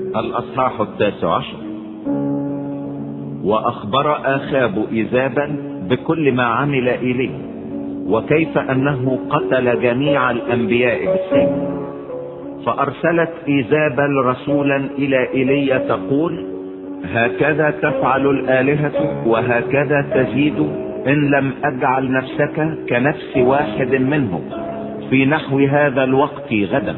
الأصحاح 19. وأخبر آخاب إيزابل بكل ما عمل إليه، وكيف أنه قتل جميع الأنبياء بالسيف. فأرسلت إيزابل رسولا إلى إيليا تقول: هكذا تفعل الآلهة وهكذا تزيد إن لم أجعل نفسك كنفس واحد منهم في نحو هذا الوقت غدا.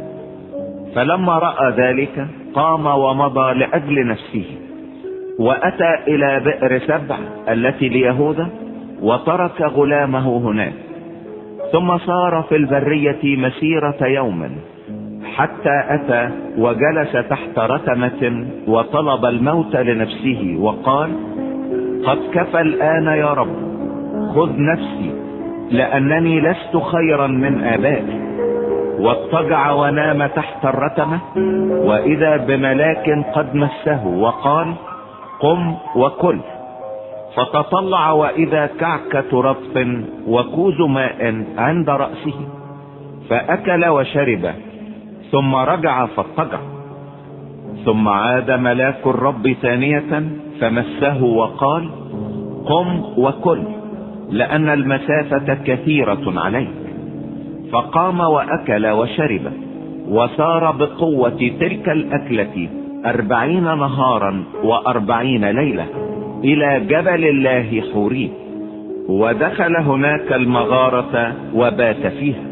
فلما رأى ذلك قام ومضى لأجل نفسه، وأتى إلى بئر سبع التي ليهوذا، وترك غلامه هناك. ثم صار في البرية مسيرة يوم، حتى أتى وجلس تحت رتمة وطلب الموت لنفسه، وقال: قد كفى الآن يا رب، خذ نفسي، لأنني لست خيرا من آبائي. واضطجع ونام تحت الرتمة، وإذا بملاك قد مسه وقال: قم وكل. فتطلع وإذا كعكة رطب وكوز ماء عند رأسه، فأكل وشرب، ثم رجع فاضطجع. ثم عاد ملاك الرب ثانية فمسه وقال: قم وكل، لأن المسافة كثيرة عليك. فقام وأكل وشرب، وسار بقوة تلك الأكلة 40 نهارا و40 ليلة إلى جبل الله حوريم، ودخل هناك المغارة وبات فيها.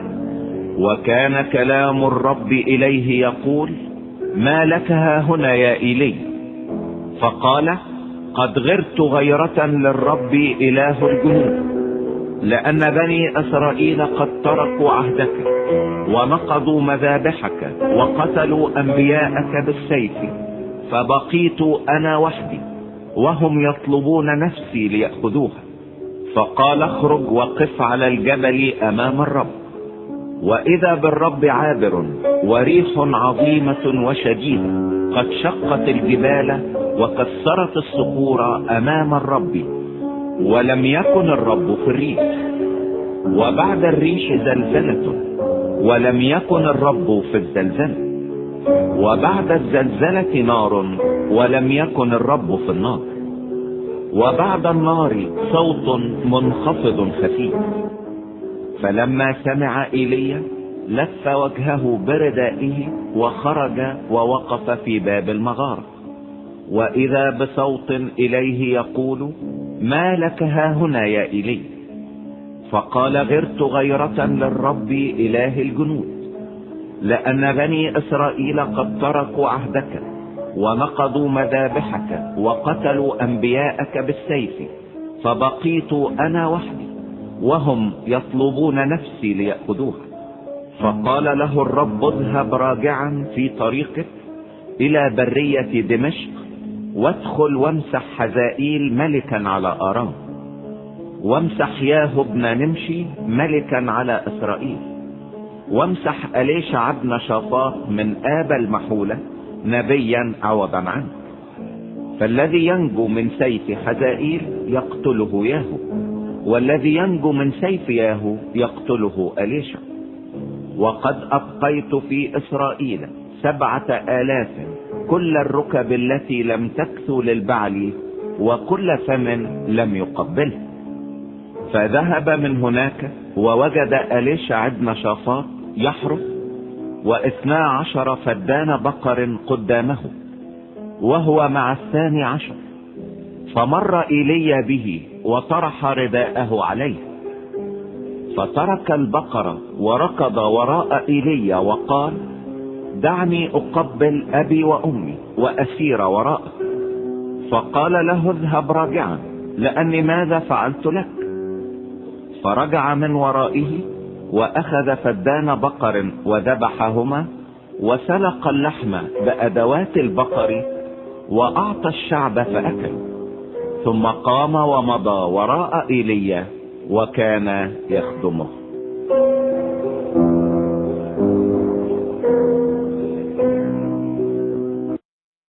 وكان كلام الرب إليه يقول: ما لك ها هنا يا إيلي؟ فقال: قد غرت غيرة للرب إله الجنود، لأن بني إسرائيل قد تركوا عهدك ونقضوا مذابحك وقتلوا أنبياءك بالسيف، فبقيت أنا وحدي، وهم يطلبون نفسي ليأخذوها. فقال: اخرج وقف على الجبل أمام الرب. وإذا بالرب عابر، وريح عظيمة وشديدة قد شقت الجبال وكسرت الصخور أمام الرب، ولم يكن الرب في الريح. وبعد الريح زلزلة، ولم يكن الرب في الزلزلة. وبعد الزلزلة نار، ولم يكن الرب في النار. وبعد النار صوت منخفض خفيف. فلما سمع إيليا لف وجهه بردائه وخرج ووقف في باب المغارة، وإذا بصوت إليه يقول: ما لك ها هنا يا إيلي؟ فقال: غرت غيرة للرب إله الجنود، لأن بني إسرائيل قد تركوا عهدك ونقضوا مذابحك وقتلوا أنبياءك بالسيف، فبقيت أنا وحدي، وهم يطلبون نفسي ليأخذوها. فقال له الرب: اذهب راجعا في طريقك إلى برية دمشق، وادخل وامسح حزائيل ملكا على آرام، وامسح ياهو بن نمشي ملكا على إسرائيل، وامسح أليشع بن شافاط من آب المحولة نبيا عوضا عنه. فالذي ينجو من سيف حزائيل يقتله ياهو، والذي ينجو من سيف ياهو يقتله أليشع. وقد أبقيت في إسرائيل 7,000 كل الركب التي لم تكثو للبعل، وكل فم لم يقبله. فذهب من هناك ووجد أليشع بن شافاط يحرث، 12 فدان بقر قدامه، وهو مع 12. فمر إيليا به وطرح رداءه عليه، فترك البقر وركض وراء إيليا وقال: دعني أقبل أبي وأمي وأسير وراءك. فقال له: اذهب راجعا، لأني ماذا فعلت لك؟ فرجع من ورائه وأخذ فدان بقر وذبحهما، وسلق اللحم بأدوات البقر، وأعطى الشعب فأكل. ثم قام ومضى وراء إيليا، وكان يخدمه.